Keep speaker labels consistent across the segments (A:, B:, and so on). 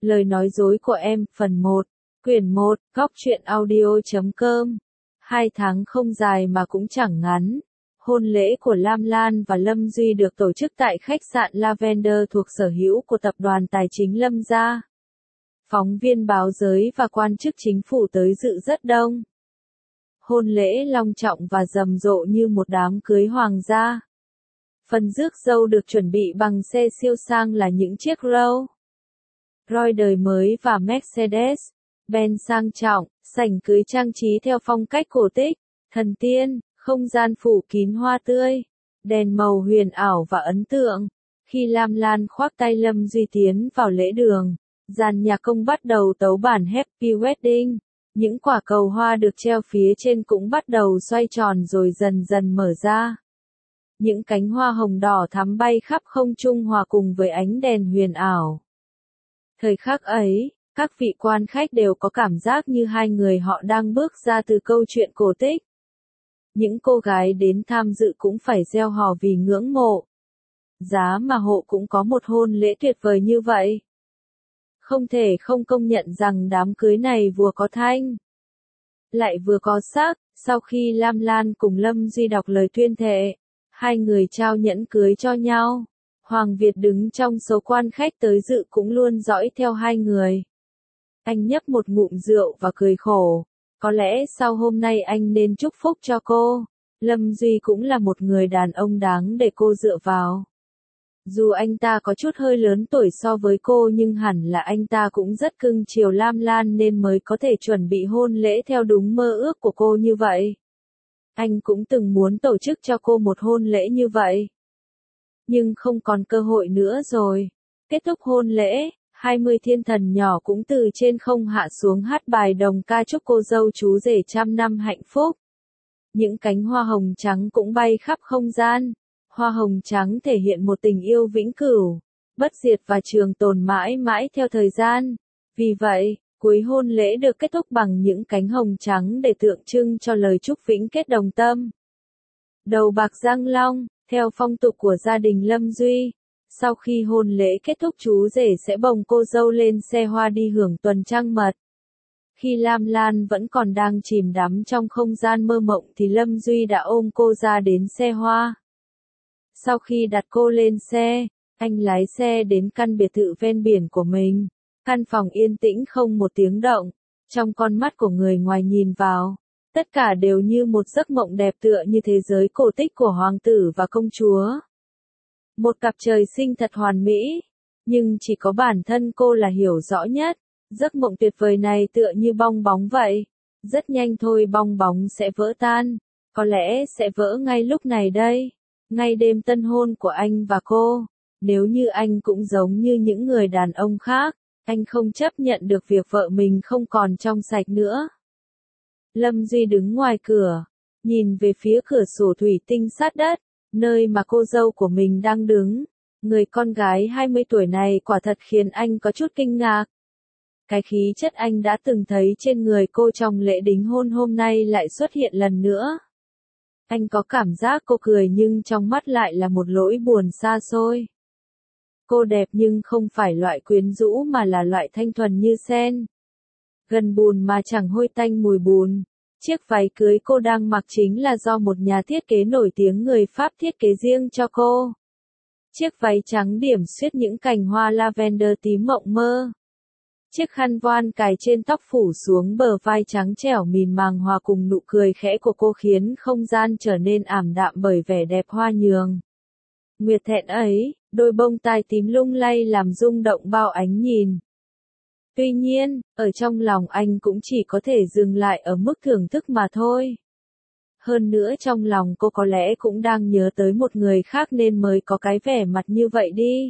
A: Lời nói dối của em, phần 1, quyển 1, góc truyện audio.com. 2 tháng không dài mà cũng chẳng ngắn. Hôn lễ của Lam Lan và Lâm Duy được tổ chức tại khách sạn Lavender thuộc sở hữu của tập đoàn tài chính Lâm gia. Phóng viên báo giới và quan chức chính phủ tới dự rất đông. Hôn lễ long trọng và rầm rộ như một đám cưới hoàng gia. Phần rước dâu được chuẩn bị bằng xe siêu sang là những chiếc Rolls Royce đời mới và Mercedes-Benz sang trọng, sảnh cưới trang trí theo phong cách cổ tích, thần tiên, không gian phủ kín hoa tươi, đèn màu huyền ảo và ấn tượng. Khi Lam Lan khoác tay Lâm Duy tiến vào lễ đường, dàn nhạc công bắt đầu tấu bản Happy Wedding. Những quả cầu hoa được treo phía trên cũng bắt đầu xoay tròn rồi dần dần mở ra. Những cánh hoa hồng đỏ thắm bay khắp không trung hòa cùng với ánh đèn huyền ảo. Thời khắc ấy, các vị quan khách đều có cảm giác như hai người họ đang bước ra từ câu chuyện cổ tích. Những cô gái đến tham dự cũng phải reo hò vì ngưỡng mộ. Giá mà hộ cũng có một hôn lễ tuyệt vời như vậy. Không thể không công nhận rằng đám cưới này vừa có thanh, lại vừa có sắc. Sau khi Lam Lan cùng Lâm Duy đọc lời tuyên thệ, hai người trao nhẫn cưới cho nhau. Hoàng Việt đứng trong số quan khách tới dự cũng luôn dõi theo hai người. Anh nhấp một ngụm rượu và cười khổ. Có lẽ sau hôm nay anh nên chúc phúc cho cô. Lâm Duy cũng là một người đàn ông đáng để cô dựa vào. Dù anh ta có chút hơi lớn tuổi so với cô nhưng hẳn là anh ta cũng rất cưng chiều Lam Lan nên mới có thể chuẩn bị hôn lễ theo đúng mơ ước của cô như vậy. Anh cũng từng muốn tổ chức cho cô một hôn lễ như vậy. Nhưng không còn cơ hội nữa rồi. Kết thúc hôn lễ, 20 thiên thần nhỏ cũng từ trên không hạ xuống hát bài đồng ca chúc cô dâu chú rể trăm năm hạnh phúc. Những cánh hoa hồng trắng cũng bay khắp không gian. Hoa hồng trắng thể hiện một tình yêu vĩnh cửu, bất diệt và trường tồn mãi mãi theo thời gian. Vì vậy, cuối hôn lễ được kết thúc bằng những cánh hồng trắng để tượng trưng cho lời chúc vĩnh kết đồng tâm. Đầu bạc răng long, theo phong tục của gia đình Lâm Duy, sau khi hôn lễ kết thúc chú rể sẽ bồng cô dâu lên xe hoa đi hưởng tuần trăng mật. Khi Lam Lan vẫn còn đang chìm đắm trong không gian mơ mộng thì Lâm Duy đã ôm cô ra đến xe hoa. Sau khi đặt cô lên xe, anh lái xe đến căn biệt thự ven biển của mình. Căn phòng yên tĩnh không một tiếng động. Trong con mắt của người ngoài nhìn vào, tất cả đều như một giấc mộng đẹp tựa như thế giới cổ tích của hoàng tử và công chúa. Một cặp trời sinh thật hoàn mỹ, nhưng chỉ có bản thân cô là hiểu rõ nhất. Giấc mộng tuyệt vời này tựa như bong bóng vậy. Rất nhanh thôi bong bóng sẽ vỡ tan. Có lẽ sẽ vỡ ngay lúc này đây. Ngay đêm tân hôn của anh và cô. Nếu như anh cũng giống như những người đàn ông khác, anh không chấp nhận được việc vợ mình không còn trong sạch nữa. Lâm Duy đứng ngoài cửa, nhìn về phía cửa sổ thủy tinh sát đất, nơi mà cô dâu của mình đang đứng. Người con gái 20 tuổi này quả thật khiến anh có chút kinh ngạc. Cái khí chất anh đã từng thấy trên người cô trong lễ đính hôn hôm nay lại xuất hiện lần nữa. Anh có cảm giác cô cười nhưng trong mắt lại là một nỗi buồn xa xôi. Cô đẹp nhưng không phải loại quyến rũ mà là loại thanh thuần như sen. Gần bùn mà chẳng hôi tanh mùi bùn. Chiếc váy cưới cô đang mặc chính là do một nhà thiết kế nổi tiếng người Pháp thiết kế riêng cho cô. Chiếc váy trắng điểm xuyết những cành hoa lavender tím mộng mơ. Chiếc khăn voan cài trên tóc phủ xuống bờ vai trắng trẻo mịn màng hòa cùng nụ cười khẽ của cô khiến không gian trở nên ảm đạm bởi vẻ đẹp hoa nhường. Nguyệt thẹn ấy, đôi bông tai tím lung lay làm rung động bao ánh nhìn. Tuy nhiên, ở trong lòng anh cũng chỉ có thể dừng lại ở mức thưởng thức mà thôi. Hơn nữa trong lòng cô có lẽ cũng đang nhớ tới một người khác nên mới có cái vẻ mặt như vậy đi.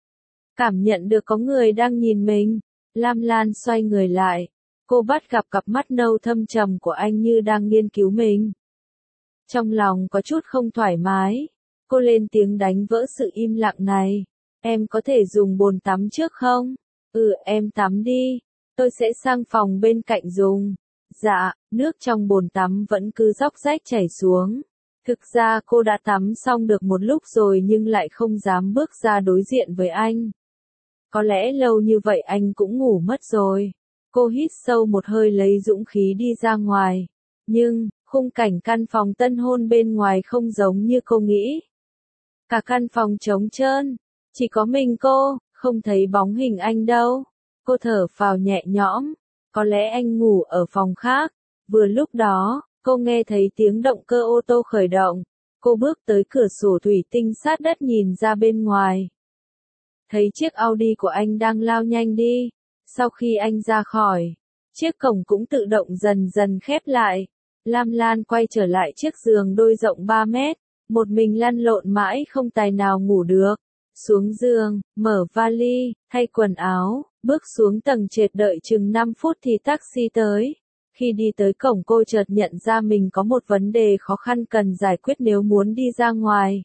A: Cảm nhận được có người đang nhìn mình, Lam Lan xoay người lại. Cô bắt gặp cặp mắt nâu thâm trầm của anh như đang nghiên cứu mình. Trong lòng có chút không thoải mái. Cô lên tiếng đánh vỡ sự im lặng này. Em có thể dùng bồn tắm trước không? Em tắm đi. Tôi sẽ sang phòng bên cạnh dùng. Dạ, nước trong bồn tắm vẫn cứ róc rách chảy xuống. Thực ra cô đã tắm xong được một lúc rồi nhưng lại không dám bước ra đối diện với anh. Có lẽ lâu như vậy anh cũng ngủ mất rồi. Cô hít sâu một hơi lấy dũng khí đi ra ngoài. Nhưng, khung cảnh căn phòng tân hôn bên ngoài không giống như cô nghĩ. Cả căn phòng trống trơn, chỉ có mình cô, không thấy bóng hình anh đâu. Cô thở phào nhẹ nhõm, có lẽ anh ngủ ở phòng khác. Vừa lúc đó, cô nghe thấy tiếng động cơ ô tô khởi động. Cô bước tới cửa sổ thủy tinh sát đất nhìn ra bên ngoài. Thấy chiếc Audi của anh đang lao nhanh đi. Sau khi anh ra khỏi, chiếc cổng cũng tự động dần dần khép lại. Lam Lan quay trở lại chiếc giường đôi rộng 3 mét. Một mình lăn lộn mãi không tài nào ngủ được. Xuống giường, mở vali, thay quần áo, bước xuống tầng trệt đợi chừng 5 phút thì taxi tới. Khi đi tới cổng cô chợt nhận ra mình có một vấn đề khó khăn cần giải quyết nếu muốn đi ra ngoài.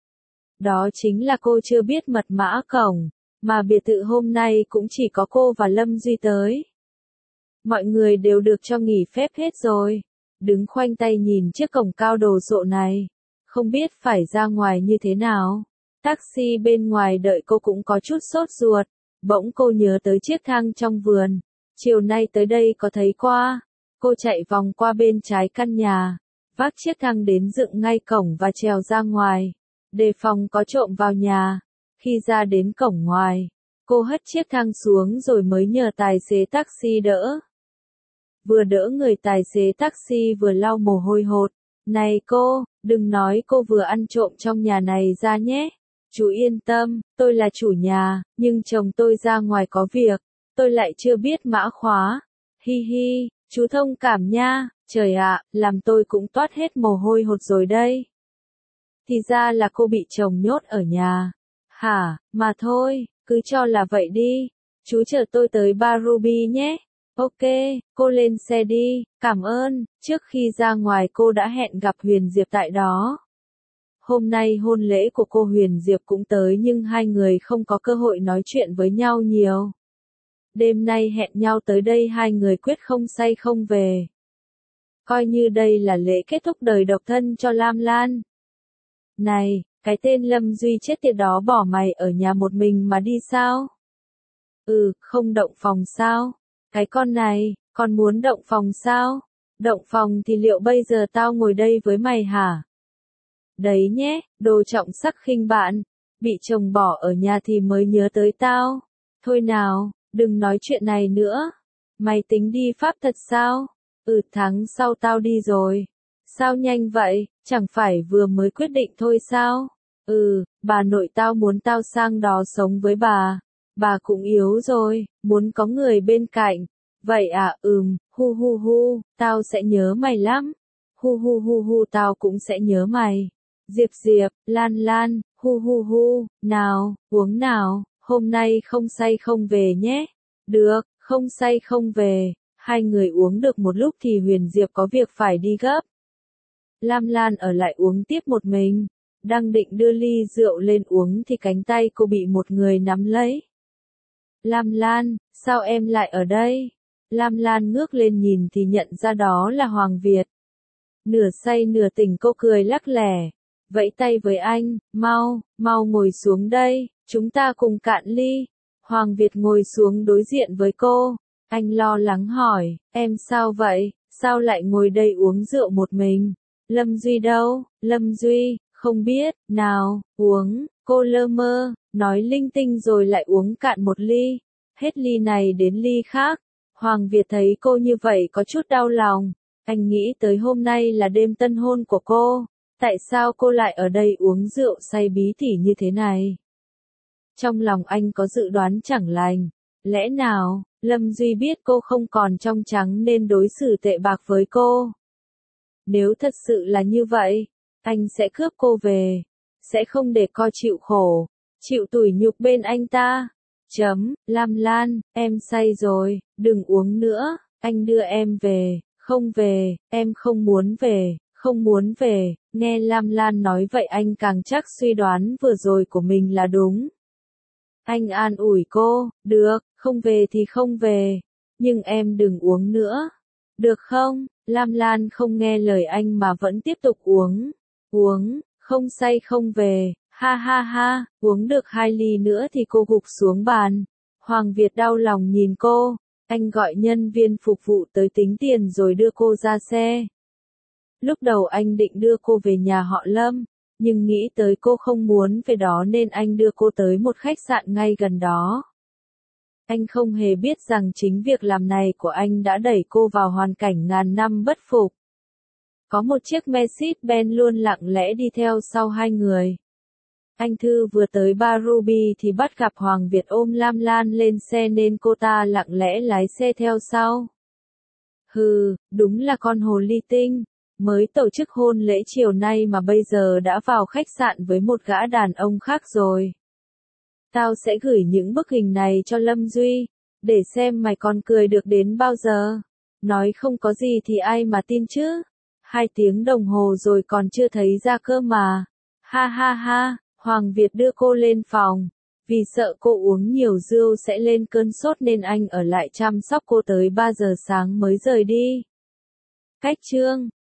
A: Đó chính là cô chưa biết mật mã cổng, mà biệt thự hôm nay cũng chỉ có cô và Lâm Duy tới. Mọi người đều được cho nghỉ phép hết rồi. Đứng khoanh tay nhìn chiếc cổng cao đồ sộ này. Không biết phải ra ngoài như thế nào. Taxi bên ngoài đợi cô cũng có chút sốt ruột. Bỗng cô nhớ tới chiếc thang trong vườn. Chiều nay tới đây có thấy qua. Cô chạy vòng qua bên trái căn nhà. Vác chiếc thang đến dựng ngay cổng và trèo ra ngoài. Đề phòng có trộm vào nhà. Khi ra đến cổng ngoài, cô hất chiếc thang xuống rồi mới nhờ tài xế taxi đỡ. Vừa đỡ người tài xế taxi vừa lau mồ hôi hột. Này cô, đừng nói cô vừa ăn trộm trong nhà này ra nhé. Chú yên tâm, tôi là chủ nhà, nhưng chồng tôi ra ngoài có việc, tôi lại chưa biết mã khóa. Hi hi, chú thông cảm nha, trời ạ, làm tôi cũng toát hết mồ hôi hột rồi đây. Thì ra là cô bị chồng nhốt ở nhà. Hả, mà thôi, cứ cho là vậy đi. Chú chờ tôi tới Bar Ruby nhé. Ok, cô lên xe đi, cảm ơn. Trước khi ra ngoài cô đã hẹn gặp Huyền Diệp tại đó. Hôm nay hôn lễ của cô Huyền Diệp cũng tới nhưng hai người không có cơ hội nói chuyện với nhau nhiều. Đêm nay hẹn nhau tới đây hai người quyết không say không về. Coi như đây là lễ kết thúc đời độc thân cho Lam Lan. Này, cái tên Lâm Duy chết tiệt đó bỏ mày ở nhà một mình mà đi sao? Không động phòng sao? Cái con này, con muốn động phòng sao? Động phòng thì liệu bây giờ tao ngồi đây với mày hả? Đấy nhé, đồ trọng sắc khinh bạn. Bị chồng bỏ ở nhà thì mới nhớ tới tao. Thôi nào, đừng nói chuyện này nữa. Mày tính đi Pháp thật sao? Tháng sau tao đi rồi. Sao nhanh vậy, chẳng phải vừa mới quyết định thôi sao? Bà nội tao muốn tao sang đó sống với bà. Bà cũng yếu rồi, muốn có người bên cạnh. Vậy à, hu hu hu, tao sẽ nhớ mày lắm. Hu hu hu hu, tao cũng sẽ nhớ mày. Diệp Diệp, Lan Lan, hu hu hu, nào, uống nào, hôm nay không say không về nhé. Được, không say không về. Hai người uống được một lúc thì Huyền Diệp có việc phải đi gấp. Lam Lan ở lại uống tiếp một mình. Đang định đưa ly rượu lên uống thì cánh tay cô bị một người nắm lấy. Lam Lan, sao em lại ở đây? Lam Lan ngước lên nhìn thì nhận ra đó là Hoàng Việt. Nửa say nửa tỉnh cô cười lắc lẻ. Vẫy tay với anh, mau ngồi xuống đây, chúng ta cùng cạn ly. Hoàng Việt ngồi xuống đối diện với cô. Anh lo lắng hỏi, em sao vậy, sao lại ngồi đây uống rượu một mình? Lâm Duy đâu? Lâm Duy, không biết, nào, uống, cô lơ mơ, nói linh tinh rồi lại uống cạn một ly. Hết ly này đến ly khác. Hoàng Việt thấy cô như vậy có chút đau lòng. Anh nghĩ tới hôm nay là đêm tân hôn của cô. Tại sao cô lại ở đây uống rượu say bí tỉ như thế này? Trong lòng anh có dự đoán chẳng lành. Lẽ nào, Lâm Duy biết cô không còn trong trắng nên đối xử tệ bạc với cô? Nếu thật sự là như vậy, anh sẽ cướp cô về. Sẽ không để cô chịu khổ, chịu tủi nhục bên anh ta. Lam Lan, em say rồi, đừng uống nữa, anh đưa em về. Không về, em không muốn về, không muốn về. Nghe Lam Lan nói vậy anh càng chắc suy đoán vừa rồi của mình là đúng. Anh an ủi cô, được, không về thì không về, nhưng em đừng uống nữa. Được không? Lam Lan không nghe lời anh mà vẫn tiếp tục uống. Uống, không say không về, ha ha ha, uống được 2 ly nữa thì cô gục xuống bàn. Hoàng Việt đau lòng nhìn cô, anh gọi nhân viên phục vụ tới tính tiền rồi đưa cô ra xe. Lúc đầu anh định đưa cô về nhà họ Lâm, nhưng nghĩ tới cô không muốn về đó nên anh đưa cô tới một khách sạn ngay gần đó. Anh không hề biết rằng chính việc làm này của anh đã đẩy cô vào hoàn cảnh ngàn năm bất phục. Có một chiếc Mercedes-Benz luôn lặng lẽ đi theo sau hai người. Anh Thư vừa tới bar Ruby thì bắt gặp Hoàng Việt ôm Lam Lan lên xe nên cô ta lặng lẽ lái xe theo sau. Hừ, đúng là con hồ ly tinh, mới tổ chức hôn lễ chiều nay mà bây giờ đã vào khách sạn với một gã đàn ông khác rồi. Tao sẽ gửi những bức hình này cho Lâm Duy, để xem mày còn cười được đến bao giờ. Nói không có gì thì ai mà tin chứ. 2 tiếng đồng hồ rồi còn chưa thấy ra cơ mà. Ha ha ha, Hoàng Việt đưa cô lên phòng. Vì sợ cô uống nhiều rượu sẽ lên cơn sốt nên anh ở lại chăm sóc cô tới 3 giờ sáng mới rời đi. Cách chương